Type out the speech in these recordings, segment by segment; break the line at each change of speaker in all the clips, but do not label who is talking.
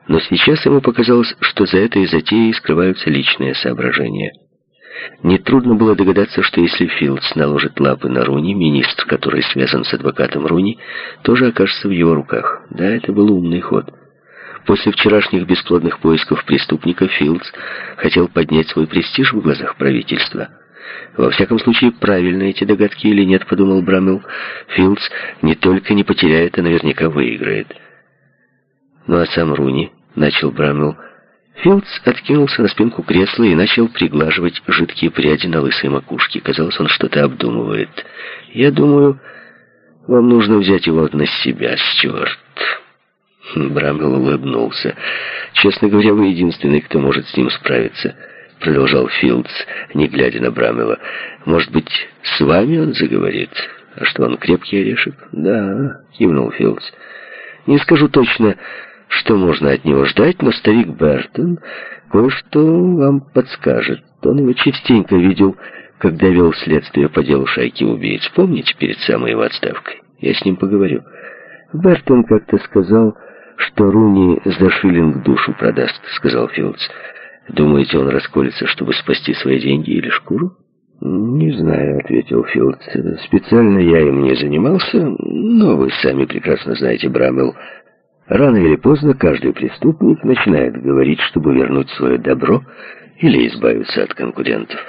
Но сейчас ему показалось, что за этой затеей скрываются личные соображения. Нетрудно было догадаться, что если Филдс наложит лапы на Руни, министр, который связан с адвокатом Руни, тоже окажется в его руках. Да, это был умный ход. После вчерашних бесплодных поисков преступника Филдс хотел поднять свой престиж в глазах правительства. Во всяком случае, правильны эти догадки или нет, подумал Брамвелл, Филдс не только не потеряет, а наверняка выиграет. Ну а сам Руни, начал Брамвелл. Филдс откинулся на спинку кресла и начал приглаживать жидкие пряди на лысой макушке. Казалось, он что-то обдумывает. «Я думаю, вам нужно взять его на себя, Стюарт». Брамвелл улыбнулся. «Честно говоря, вы единственный, кто может с ним справиться», — продолжал Филдс, не глядя на Брамвелла. «Может быть, с вами он заговорит? А что, он крепкий орешек?» «Да», — кивнул Филдс. «Не скажу точно, что можно от него ждать, но старик Бертон кое-что вам подскажет. Он его частенько видел, когда вел следствие по делу шайки убийц. Помните, перед самой его отставкой? Я с ним поговорю. Бертон как-то сказал, что Руни за шиллинг душу продаст», — сказал Филдс. «Думаете, он расколется, чтобы спасти свои деньги или шкуру?» «Не знаю», — ответил Филдс. «Специально я им не занимался, но вы сами прекрасно знаете, Брамвелл. Рано или поздно каждый преступник начинает говорить, чтобы вернуть свое добро или избавиться от конкурентов».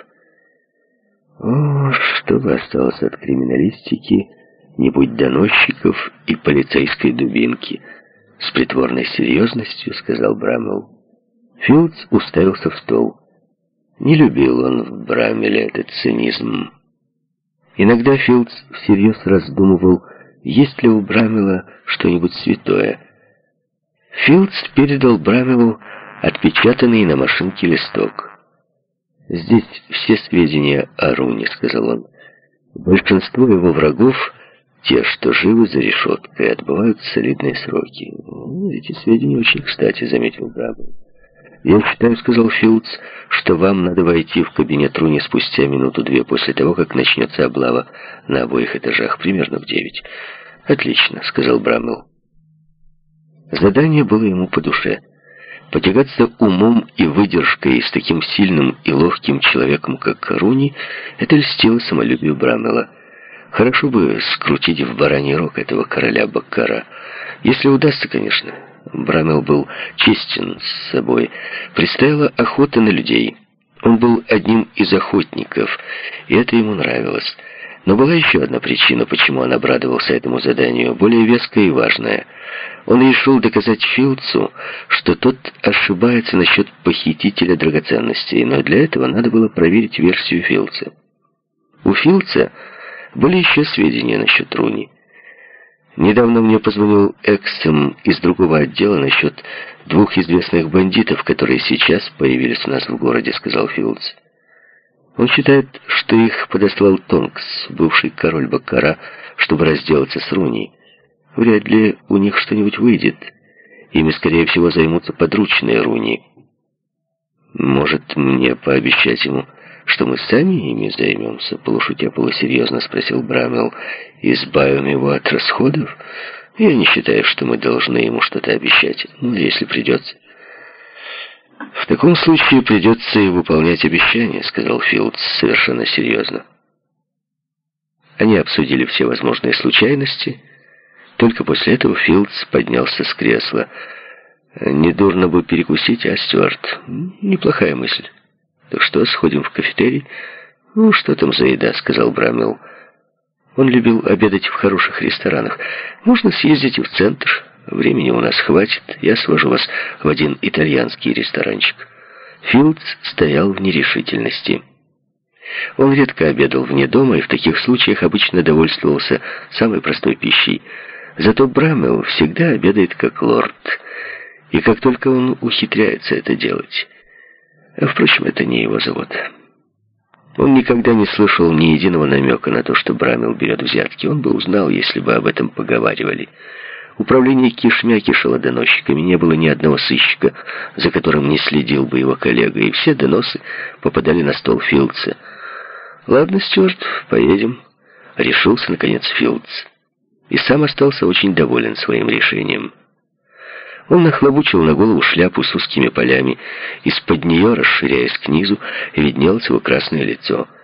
О, что бы осталось от криминалистики, не будь доносчиков и полицейской дубинки. С притворной серьезностью сказал Брамвелл. Филдс уставился в стол. Не любил он в Брамвелле этот цинизм. Иногда Филдс всерьез раздумывал, есть ли у Брамвелла что-нибудь святое. Филдс передал Брамвеллу отпечатанный на машинке листок. «Здесь все сведения о Руни», — сказал он. «Большинство его врагов, те, что живы за решеткой, отбывают солидные сроки». «Эти сведения очень кстати», — заметил Брамвелл. «Я считаю, — сказал Филдс, — что вам надо войти в кабинет Руни спустя минуту-две после того, как начнется облава на обоих этажах, примерно в 9. «Отлично», — сказал Брамвелл. Задание было ему по душе. Потягаться умом и выдержкой с таким сильным и ловким человеком, как Руни, это льстило самолюбию Брамвелла. Хорошо бы скрутить в бараний рог этого короля Баккара. Если удастся, конечно. Брамвелл был честен с собой. Предстояла охота на людей. Он был одним из охотников, и это ему нравилось. Но была еще одна причина, почему он обрадовался этому заданию, более веская и важная. Он решил доказать Филдсу, что тот ошибается насчет похитителя драгоценностей, но для этого надо было проверить версию Филдса. У Филдса были еще сведения насчет Руни. Недавно мне позвонил Эксем из другого отдела насчет 2 известных бандитов, которые сейчас появились у нас в городе, сказал Филдс. Он считает, что их подослал Тонкс, бывший король Баккара, чтобы разделаться с Руни. Вряд ли у них что-нибудь выйдет. Ими, скорее всего, займутся подручные Руни. «Может, мне пообещать ему, что мы сами ими займемся?» Полушутя полусерьезно спросил Брамвелл. «Избавим его от расходов? Я не считаю, что мы должны ему что-то обещать. Ну, если придется». «В таком случае придется и выполнять обещания», — сказал Филдс совершенно серьезно. Они обсудили все возможные случайности. Только после этого Филдс поднялся с кресла. «Недурно бы перекусить, а, Стюарт? Неплохая мысль. Так что, сходим в кафетерий?» «Ну, что там за еда?» — сказал Брамвелл. Он любил обедать в хороших ресторанах. «Можно съездить и в центр. Времени у нас хватит. Я свожу вас в один итальянский ресторанчик». Филдс стоял в нерешительности. Он редко обедал вне дома и в таких случаях обычно довольствовался самой простой пищей. Зато Брамвелл всегда обедает как лорд. И как только он ухитряется это делать. А, впрочем, это не его завод. Он никогда не слышал ни единого намека на то, что Брамвелл берет взятки. Он бы узнал, если бы об этом поговаривали. Управление кишмя кишело доносчиками. Не было ни одного сыщика, за которым не следил бы его коллега. И все доносы попадали на стол Филдса. «Ладно, Стюарт, поедем», — решился, наконец, Филдс. И сам остался очень доволен своим решением. Он нахлобучил на голову шляпу с узкими полями. Из-под нее, расширяясь к низу, виднелось его красное лицо.